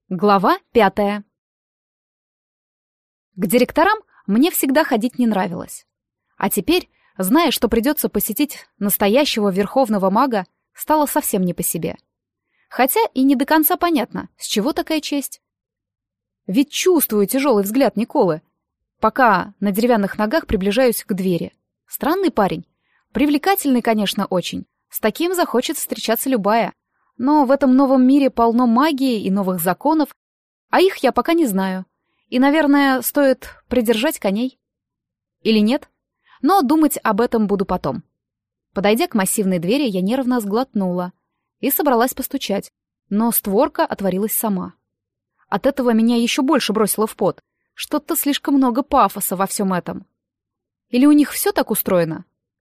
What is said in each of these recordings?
Глава 5. К директорам мне всегда ходить не нравилось. А теперь, зная, что придется посетить настоящего верховного мага, стало совсем не по себе. Хотя и не до конца понятно, с чего такая честь. Ведь чувствую тяжелый взгляд Николы, пока на деревянных ногах приближаюсь к двери. Странный парень. Привлекательный, конечно, очень. С таким захочет встречаться любая. Но в этом новом мире полно магии и новых законов, а их я пока не знаю. И, наверное, стоит придержать коней. Или нет? Но думать об этом буду потом. Подойдя к массивной двери, я нервно сглотнула и собралась постучать, но створка отворилась сама. От этого меня еще больше бросило в пот. Что-то слишком много пафоса во всем этом. Или у них все так устроено?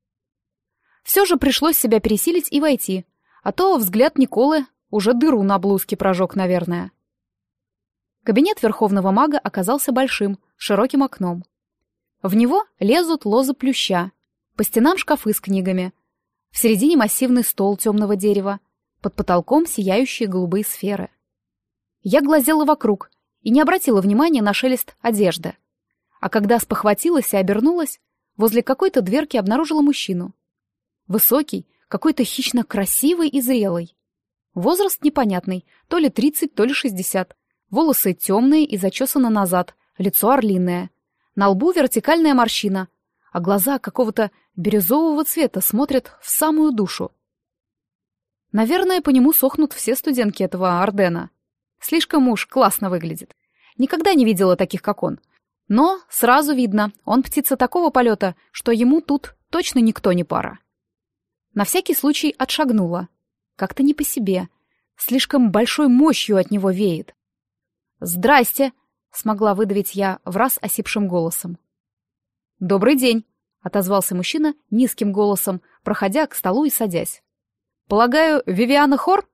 Все же пришлось себя пересилить и войти. А то взгляд Николы уже дыру на блузке прожег, наверное. Кабинет верховного мага оказался большим, широким окном. В него лезут лозы плюща, по стенам шкафы с книгами, в середине массивный стол темного дерева, под потолком сияющие голубые сферы. Я глазела вокруг и не обратила внимания на шелест одежды. А когда спохватилась и обернулась, возле какой-то дверки обнаружила мужчину. Высокий, какой-то хищно красивый и зрелый. Возраст непонятный, то ли 30, то ли 60. Волосы темные и зачесаны назад, лицо орлиное. На лбу вертикальная морщина, а глаза какого-то бирюзового цвета смотрят в самую душу. Наверное, по нему сохнут все студентки этого Ордена. Слишком уж классно выглядит. Никогда не видела таких, как он. Но сразу видно, он птица такого полета, что ему тут точно никто не пара. На всякий случай отшагнула. Как-то не по себе. Слишком большой мощью от него веет. «Здрасте!» — смогла выдавить я враз осипшим голосом. «Добрый день!» — отозвался мужчина низким голосом, проходя к столу и садясь. «Полагаю, Вивиана Хор?»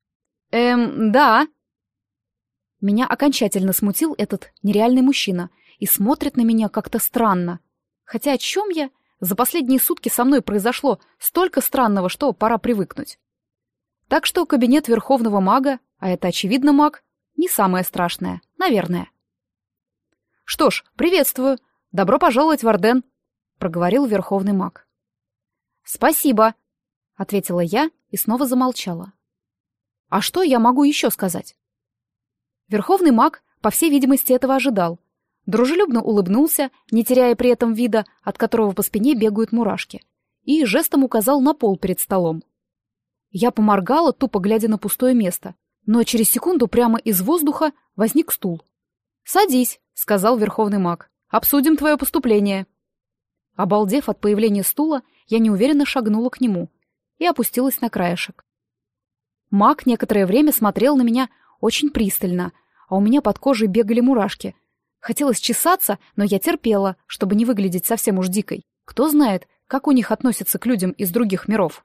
Да». Меня окончательно смутил этот нереальный мужчина и смотрит на меня как-то странно. Хотя о чем я? За последние сутки со мной произошло столько странного, что пора привыкнуть. Так что кабинет верховного мага, а это очевидно маг, не самое страшное, наверное. «Что ж, приветствую. Добро пожаловать в Орден», — проговорил верховный маг. «Спасибо», — ответила я и снова замолчала. А что я могу еще сказать? Верховный маг, по всей видимости, этого ожидал. Дружелюбно улыбнулся, не теряя при этом вида, от которого по спине бегают мурашки, и жестом указал на пол перед столом. Я поморгала, тупо глядя на пустое место, но через секунду прямо из воздуха возник стул. «Садись», — сказал верховный маг, — «обсудим твое поступление». Обалдев от появления стула, я неуверенно шагнула к нему и опустилась на краешек. Маг некоторое время смотрел на меня очень пристально, а у меня под кожей бегали мурашки. Хотелось чесаться, но я терпела, чтобы не выглядеть совсем уж дикой. Кто знает, как у них относятся к людям из других миров.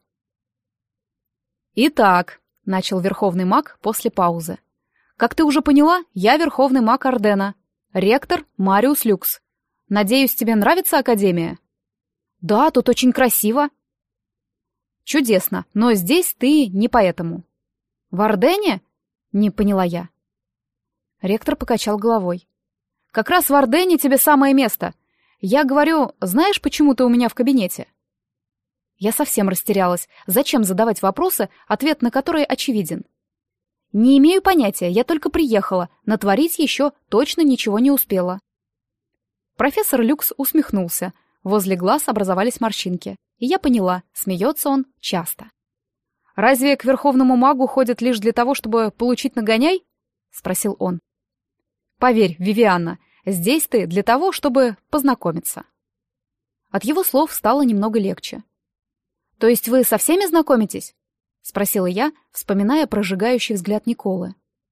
«Итак», — начал верховный маг после паузы, — «как ты уже поняла, я верховный маг Ордена, ректор Мариус Люкс. Надеюсь, тебе нравится Академия?» «Да, тут очень красиво». «Чудесно, но здесь ты не поэтому». «В Ордене?» — не поняла я. Ректор покачал головой. «Как раз в Ордене тебе самое место. Я говорю, знаешь, почему ты у меня в кабинете?» Я совсем растерялась. Зачем задавать вопросы, ответ на которые очевиден? «Не имею понятия, я только приехала. Натворить еще точно ничего не успела». Профессор Люкс усмехнулся. Возле глаз образовались морщинки. И я поняла, смеется он часто. «Разве к верховному магу ходят лишь для того, чтобы получить нагоняй?» — спросил он. «Поверь, Вивианна, здесь ты для того, чтобы познакомиться». От его слов стало немного легче. «То есть вы со всеми знакомитесь?» — спросила я, вспоминая прожигающий взгляд Николы.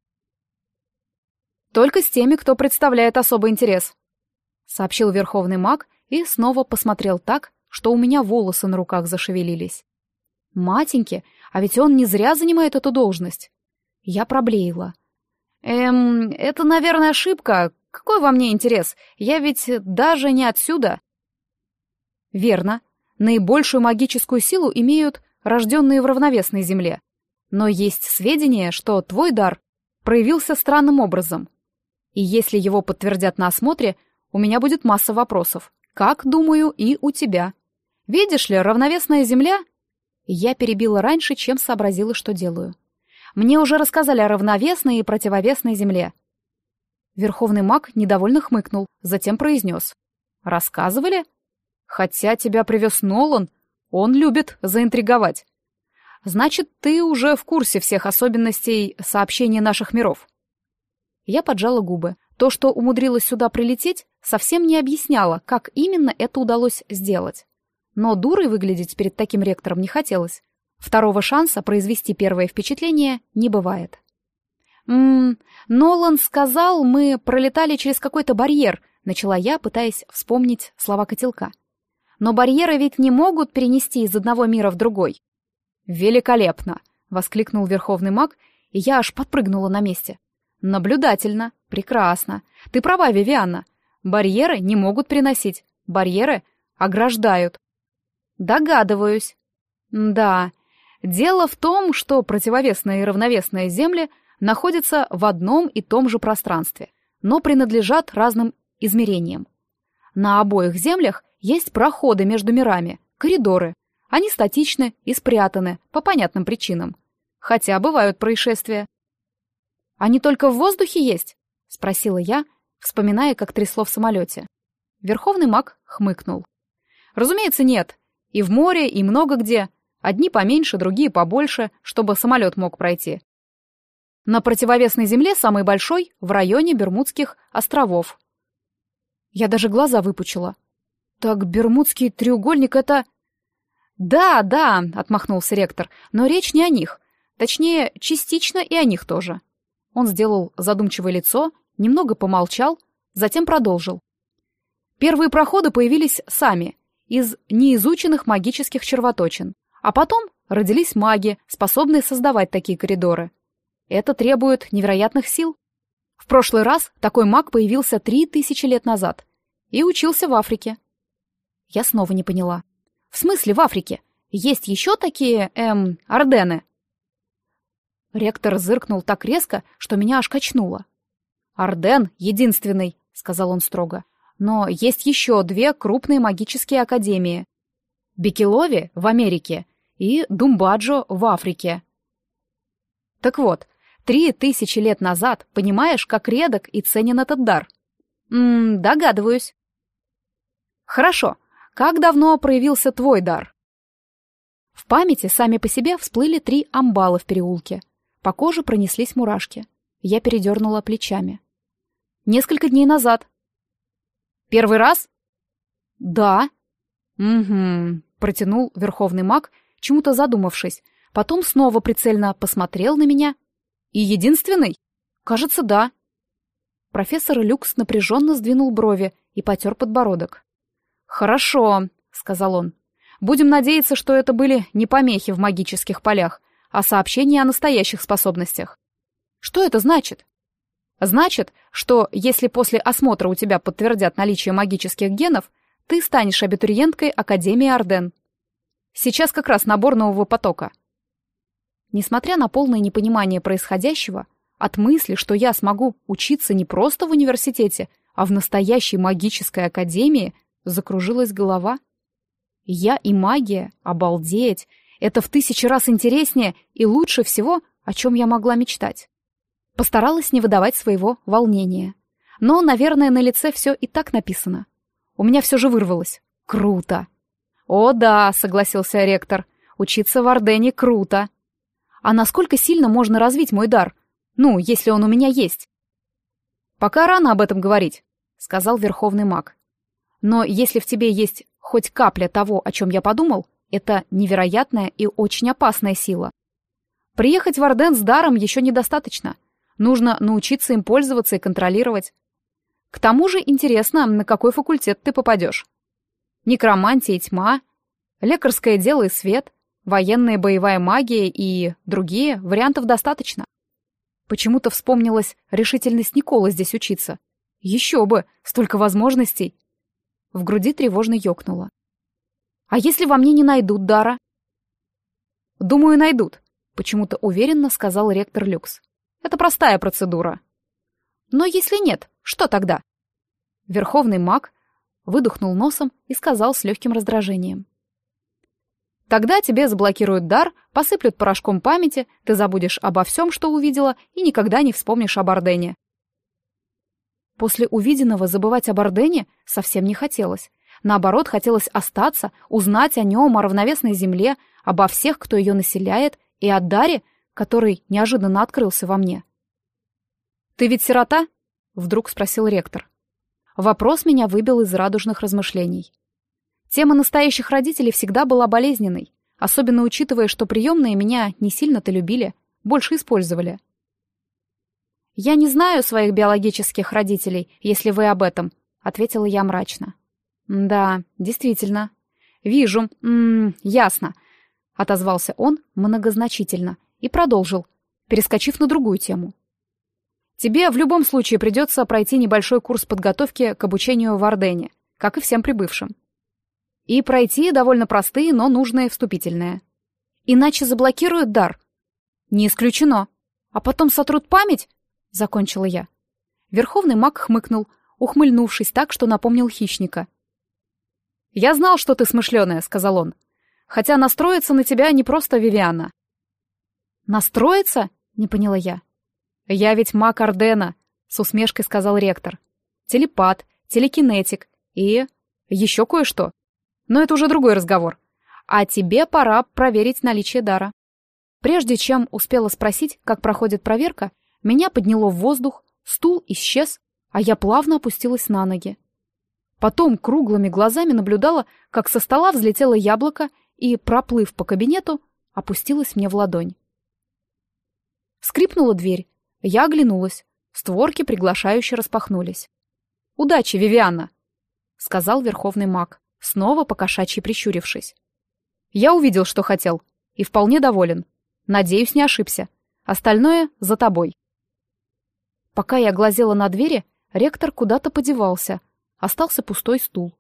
«Только с теми, кто представляет особый интерес», — сообщил верховный маг и снова посмотрел так, что у меня волосы на руках зашевелились. «Матеньки, а ведь он не зря занимает эту должность». Я проблеяла. Это, наверное, ошибка. Какой во мне интерес? Я ведь даже не отсюда». «Верно. Наибольшую магическую силу имеют рожденные в равновесной земле. Но есть сведения, что твой дар проявился странным образом. И если его подтвердят на осмотре, у меня будет масса вопросов. Как, думаю, и у тебя. Видишь ли, равновесная Земля... Я перебила раньше, чем сообразила, что делаю. Мне уже рассказали о равновесной и противовесной Земле. Верховный маг недовольно хмыкнул, затем произнес. Рассказывали? Хотя тебя привез Нолан, он любит заинтриговать. Значит, ты уже в курсе всех особенностей сообщения наших миров. Я поджала губы. То, что умудрилась сюда прилететь, совсем не объясняло, как именно это удалось сделать. Но дурой выглядеть перед таким ректором не хотелось. Второго шанса произвести первое впечатление не бывает. Нолан сказал, мы пролетали через какой-то барьер, начала я, пытаясь вспомнить слова котелка. Но барьеры ведь не могут перенести из одного мира в другой. «Великолепно!» — воскликнул верховный маг, и я аж подпрыгнула на месте. «Наблюдательно. Прекрасно. Ты права, Вивианна. Барьеры не могут переносить. Барьеры ограждают». «Догадываюсь». «Да. Дело в том, что противовесные и равновесные земли находятся в одном и том же пространстве, но принадлежат разным измерениям. На обоих землях есть проходы между мирами, коридоры. Они статичны и спрятаны по понятным причинам. Хотя бывают происшествия». «Они только в воздухе есть?» — спросила я, вспоминая, как трясло в самолете. Верховный маг хмыкнул. «Разумеется, нет. И в море, и много где. Одни поменьше, другие побольше, чтобы самолет мог пройти. На противовесной земле самый большой в районе Бермудских островов». Я даже глаза выпучила. «Так Бермудский треугольник — это...» «Да, да», — отмахнулся ректор, — «но речь не о них. Точнее, частично и о них тоже». Он сделал задумчивое лицо, немного помолчал, затем продолжил. Первые проходы появились сами, из неизученных магических червоточин, а потом родились маги, способные создавать такие коридоры. Это требует невероятных сил. В прошлый раз такой маг появился 3000 лет назад и учился в Африке. Я снова не поняла. В смысле в Африке? Есть еще такие, Ордены? Ректор зыркнул так резко, что меня аж качнуло. «Орден единственный», — сказал он строго. «Но есть еще 2 крупные магические академии. Бекелови в Америке и Думбаджо в Африке». Так вот, 3000 лет назад, понимаешь, как редок и ценен этот дар? Догадываюсь. Хорошо. Как давно проявился твой дар? В памяти сами по себе всплыли 3 амбала в переулке. По коже пронеслись мурашки. Я передернула плечами. Несколько дней назад. Первый раз? Да. Угу, протянул верховный маг, чему-то задумавшись. Потом снова прицельно посмотрел на меня. И единственный? Кажется, да. Профессор Люкс напряженно сдвинул брови и потер подбородок. «Хорошо», — сказал он. «Будем надеяться, что это были не помехи в магических полях, а сообщения о настоящих способностях». «Что это значит?» «Значит, что если после осмотра у тебя подтвердят наличие магических генов, ты станешь абитуриенткой Академии Орден. Сейчас как раз набор нового потока». Несмотря на полное непонимание происходящего, от мысли, что я смогу учиться не просто в университете, а в настоящей магической академии, закружилась голова. Я и магия, обалдеть, это в 1000 раз интереснее и лучше всего, о чем я могла мечтать. Постаралась не выдавать своего волнения. Но, наверное, на лице все и так написано. У меня все же вырвалось. Круто! О да, согласился ректор, учиться в Ордене круто. А насколько сильно можно развить мой дар? Ну, если он у меня есть. Пока рано об этом говорить, сказал верховный маг. Но если в тебе есть хоть капля того, о чем я подумал, это невероятная и очень опасная сила. Приехать в Орден с даром еще недостаточно. Нужно научиться им пользоваться и контролировать. К тому же интересно, на какой факультет ты попадешь. Некромантия и тьма, лекарское дело и свет, военная боевая магия и другие, вариантов достаточно. Почему-то вспомнилась решительность Николы здесь учиться. Еще бы, столько возможностей. В груди тревожно ёкнуло. А если во мне не найдут дара? Думаю, найдут, почему-то уверенно сказал ректор Люкс. Это простая процедура. Но если нет, что тогда? Верховный маг выдохнул носом и сказал с легким раздражением. Тогда тебе заблокируют дар, посыплют порошком памяти, ты забудешь обо всем, что увидела, и никогда не вспомнишь об Ордене. После увиденного забывать об Ордене совсем не хотелось. Наоборот, хотелось остаться, узнать о нем, о равновесной земле, обо всех, кто ее населяет, и о даре, который неожиданно открылся во мне. «Ты ведь сирота?» — вдруг спросил ректор. Вопрос меня выбил из радужных размышлений. Тема настоящих родителей всегда была болезненной, особенно учитывая, что приемные меня не сильно-то любили, больше использовали. «Я не знаю своих биологических родителей, если вы об этом», — ответила я мрачно. «Да, действительно. Вижу. Ясно», — отозвался он многозначительно и продолжил, перескочив на другую тему. «Тебе в любом случае придется пройти небольшой курс подготовки к обучению в Ордене, как и всем прибывшим. И пройти довольно простые, но нужные вступительные. Иначе заблокируют дар. Не исключено. А потом сотрут память?» — закончила я. Верховный маг хмыкнул, ухмыльнувшись так, что напомнил хищника. «Я знал, что ты смышленая», — сказал он. «Хотя настроиться на тебя не просто Вивиана». «Настроиться?» — не поняла я. «Я ведь маг Ордена», — с усмешкой сказал ректор. «Телепат, телекинетик и еще кое-что. Но это уже другой разговор. А тебе пора проверить наличие дара». Прежде чем успела спросить, как проходит проверка, меня подняло в воздух, стул исчез, а я плавно опустилась на ноги. Потом круглыми глазами наблюдала, как со стола взлетело яблоко и, проплыв по кабинету, опустилась мне в ладонь. Скрипнула дверь. Я оглянулась. Створки приглашающе распахнулись. «Удачи, Вивиана!» — сказал верховный маг, снова покошачьи прищурившись. «Я увидел, что хотел, и вполне доволен. Надеюсь, не ошибся. Остальное за тобой». Пока я глазела на двери, ректор куда-то подевался. Остался пустой стул.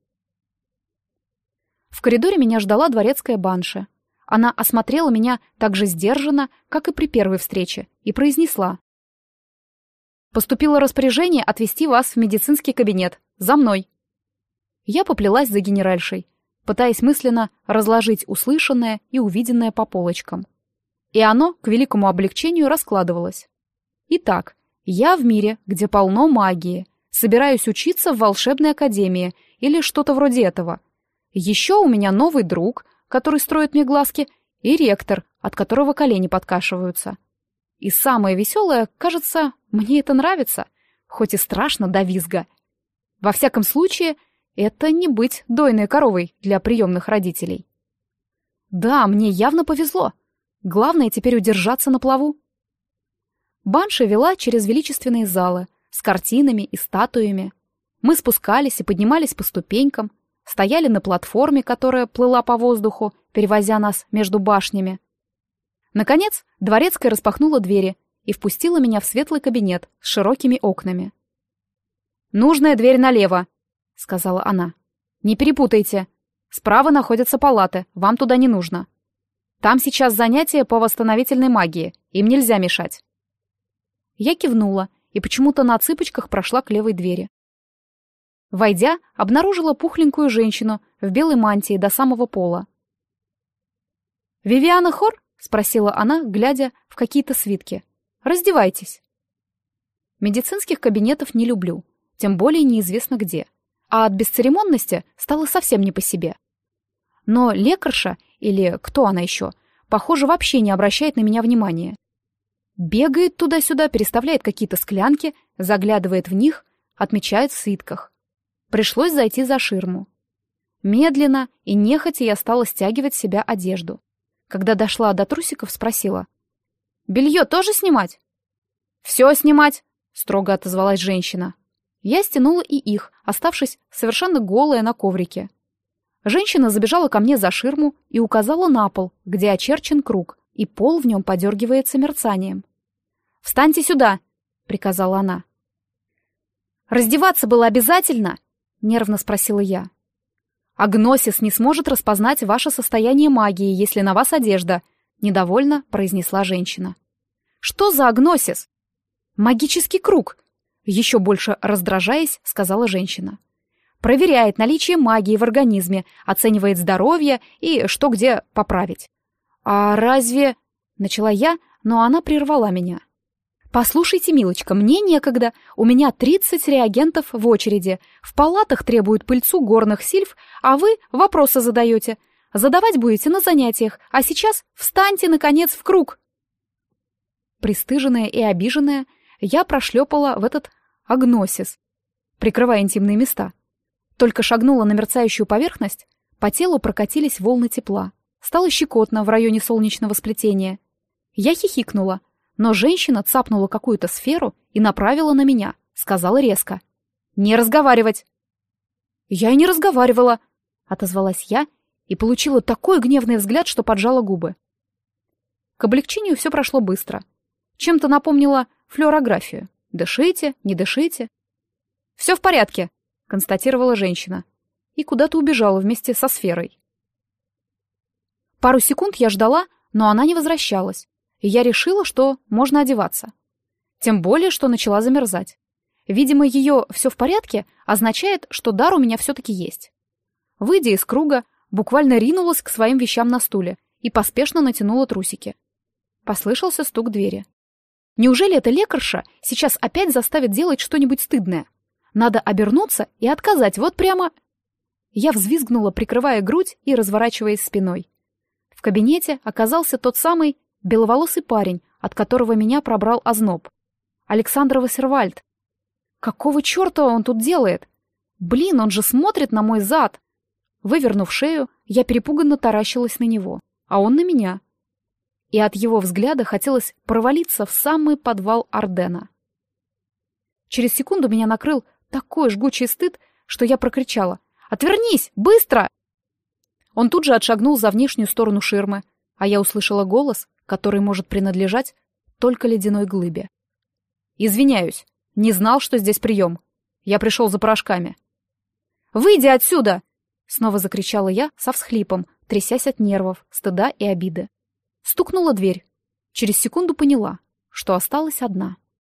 В коридоре меня ждала дворецкая банши. Она осмотрела меня так же сдержанно, как и при первой встрече, и произнесла: «Поступило распоряжение отвезти вас в медицинский кабинет. За мной!» Я поплелась за генеральшей, пытаясь мысленно разложить услышанное и увиденное по полочкам. И оно, к великому облегчению, раскладывалось. Итак, я в мире, где полно магии, собираюсь учиться в волшебной академии или что-то вроде этого. Еще у меня новый друг, который строит мне глазки, и ректор, от которого колени подкашиваются. И самое веселое, кажется, мне это нравится, хоть и страшно до визга. Во всяком случае, это не быть дойной коровой для приемных родителей. Да, мне явно повезло. Главное теперь удержаться на плаву. Банша вела через величественные залы с картинами и статуями. Мы спускались и поднимались по ступенькам, стояли на платформе, которая плыла по воздуху, перевозя нас между башнями. Наконец, дворецкая распахнула двери и впустила меня в светлый кабинет с широкими окнами. «Нужная дверь налево», — сказала она. «Не перепутайте. Справа находятся палаты, вам туда не нужно. Там сейчас занятия по восстановительной магии, им нельзя мешать». Я кивнула и почему-то на цыпочках прошла к левой двери. Войдя, обнаружила пухленькую женщину в белой мантии до самого пола. «Вивиана Хор?» — спросила она, глядя в какие-то свитки. «Раздевайтесь». Медицинских кабинетов не люблю, тем более неизвестно где, а от бесцеремонности стало совсем не по себе. Но лекарша, или кто она еще, похоже, вообще не обращает на меня внимания. Бегает туда-сюда, переставляет какие-то склянки, заглядывает в них, отмечает в свитках. Пришлось зайти за ширму. Медленно и нехотя я стала стягивать с себя одежду. Когда дошла до трусиков, спросила: «Белье тоже снимать?» «Все снимать», — строго отозвалась женщина. Я стянула и их, оставшись совершенно голая на коврике. Женщина забежала ко мне за ширму и указала на пол, где очерчен круг, и пол в нем подергивается мерцанием. «Встаньте сюда!» — приказала она. «Раздеваться было обязательно?» — нервно спросила я. «Агносис не сможет распознать ваше состояние магии, если на вас одежда», — недовольно произнесла женщина. «Что за агносис?» «Магический круг!» — еще больше раздражаясь, сказала женщина. «Проверяет наличие магии в организме, оценивает здоровье и что где поправить». «А разве...» — начала я, но она прервала меня. «Послушайте, милочка, мне некогда. У меня 30 реагентов в очереди. В палатах требуют пыльцу горных сильф, а вы вопросы задаете. Задавать будете на занятиях, а сейчас встаньте, наконец, в круг». Пристыженная и обиженная, я прошлепала в этот агносис, прикрывая интимные места. Только шагнула на мерцающую поверхность, по телу прокатились волны тепла. Стало щекотно в районе солнечного сплетения. Я хихикнула, но женщина цапнула какую-то сферу и направила на меня, сказала резко: «Не разговаривать!» «Я и не разговаривала!» — отозвалась я и получила такой гневный взгляд, что поджала губы. К облегчению все прошло быстро. Чем-то напомнила флюорографию. Дышите, не дышите. «Все в порядке», — констатировала женщина. И куда-то убежала вместе со сферой. Пару секунд я ждала, но она не возвращалась, и я решила, что можно одеваться. Тем более, что начала замерзать. Видимо, ее «все в порядке» означает, что дар у меня все-таки есть. Выйдя из круга, буквально ринулась к своим вещам на стуле и поспешно натянула трусики. Послышался стук двери. Неужели эта лекарша сейчас опять заставит делать что-нибудь стыдное? Надо обернуться и отказать вот прямо... Я взвизгнула, прикрывая грудь и разворачиваясь спиной. В кабинете оказался тот самый беловолосый парень, от которого меня пробрал озноб. Александр Вассервальд. Какого черта он тут делает? Блин, он же смотрит на мой зад. Вывернув шею, я перепуганно таращилась на него, а он на меня. И от его взгляда хотелось провалиться в самый подвал Ордена. Через секунду меня накрыл такой жгучий стыд, что я прокричала: «Отвернись! Быстро!» Он тут же отшагнул за внешнюю сторону ширмы, а я услышала голос, который может принадлежать только ледяной глыбе. «Извиняюсь, не знал, что здесь прием. Я пришел за порошками». «Выйди отсюда!» — снова закричала я со всхлипом, трясясь от нервов, стыда и обиды. Стукнула дверь. Через секунду поняла, что осталась одна.